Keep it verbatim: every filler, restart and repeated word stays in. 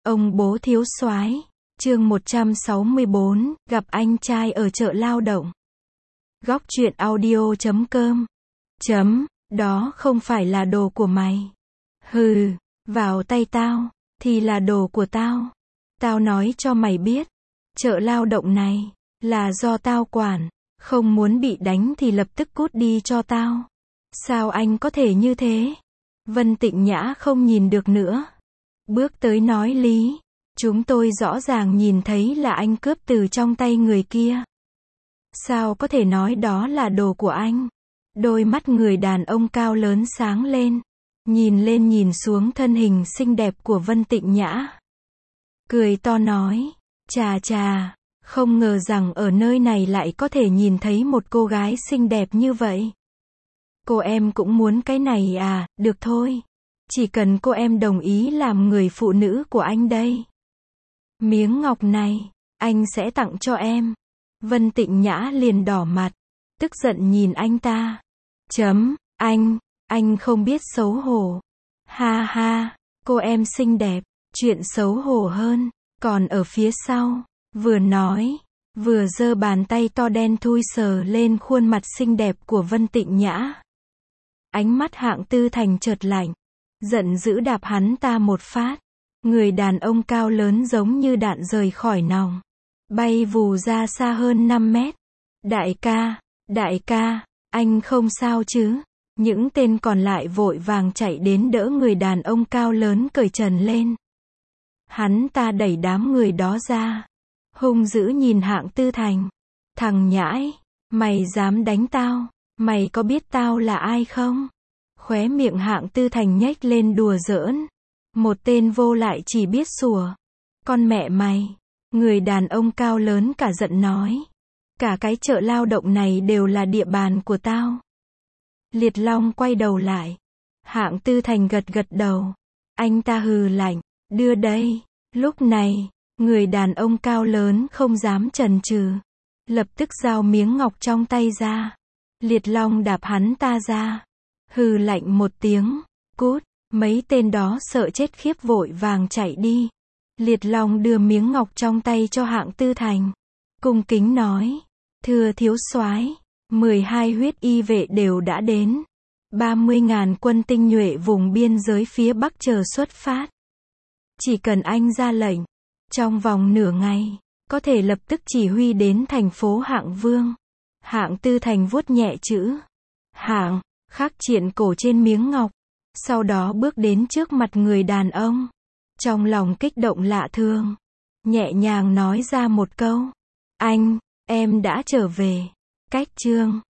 Ông bố thiếu soái, chương một trăm sáu mươi bốn, gặp anh trai ở chợ lao động. Góc truyện audio chấm com. Chấm, đó không phải là đồ của mày. Hừ, vào tay tao, thì là đồ của tao. Tao nói cho mày biết, chợ lao động này, là do tao quản, không muốn bị đánh thì lập tức cút đi cho tao. Sao anh có thể như thế? Vân Tịnh Nhã không nhìn được nữa. Bước tới nói lý, chúng tôi rõ ràng nhìn thấy là anh cướp từ trong tay người kia. Sao có thể nói đó là đồ của anh? Đôi mắt người đàn ông cao lớn sáng lên, nhìn lên nhìn xuống thân hình xinh đẹp của Vân Tịnh Nhã. Cười to nói, chà chà, không ngờ rằng ở nơi này lại có thể nhìn thấy một cô gái xinh đẹp như vậy. Cô em cũng muốn cái này à, được thôi. Chỉ cần cô em đồng ý làm người phụ nữ của anh đây. Miếng ngọc này, anh sẽ tặng cho em. Vân Tịnh Nhã liền đỏ mặt, tức giận nhìn anh ta. Chấm, anh, anh không biết xấu hổ. Ha ha, cô em xinh đẹp, chuyện xấu hổ hơn, còn ở phía sau. Vừa nói, vừa giơ bàn tay to đen thui sờ lên khuôn mặt xinh đẹp của Vân Tịnh Nhã. Ánh mắt Hạng Tư Thành chợt lạnh, giận dữ đạp hắn ta một phát. Người đàn ông cao lớn giống như đạn rời khỏi nòng, bay vù ra xa hơn năm mét. Đại ca, đại ca, anh không sao chứ? Những tên còn lại vội vàng chạy đến đỡ người đàn ông cao lớn cởi trần lên. Hắn ta đẩy đám người đó ra, hung dữ nhìn Hạng Tư Thành. Thằng nhãi, mày dám đánh tao, mày có biết tao là ai không? Khóe miệng Hạng Tư Thành nhếch lên đùa giỡn. Một tên vô lại chỉ biết sủa. Con mẹ mày. Người đàn ông cao lớn cả giận nói. Cả cái chợ lao động này đều là địa bàn của tao. Liệt Long quay đầu lại. Hạng Tư Thành gật gật đầu. Anh ta hừ lạnh. Đưa đây. Lúc này, người đàn ông cao lớn không dám chần chừ, lập tức giao miếng ngọc trong tay ra. Liệt Long đạp hắn ta ra. Hừ lạnh một tiếng. Cút. Mấy tên đó sợ chết khiếp vội vàng chạy đi. Liệt Long đưa miếng ngọc trong tay cho Hạng Tư Thành, cung kính nói, thưa thiếu soái, mười hai huyết y vệ đều đã đến. ba mươi ngàn quân tinh nhuệ vùng biên giới phía Bắc chờ xuất phát. Chỉ cần anh ra lệnh, trong vòng nửa ngày, có thể lập tức chỉ huy đến thành phố Hạng Vương. Hạng Tư Thành vuốt nhẹ chữ Hạng, khắc triện cổ trên miếng ngọc. Sau đó bước đến trước mặt người đàn ông. Trong lòng kích động lạ thường, nhẹ nhàng nói ra một câu. Anh, em đã trở về. Cách chương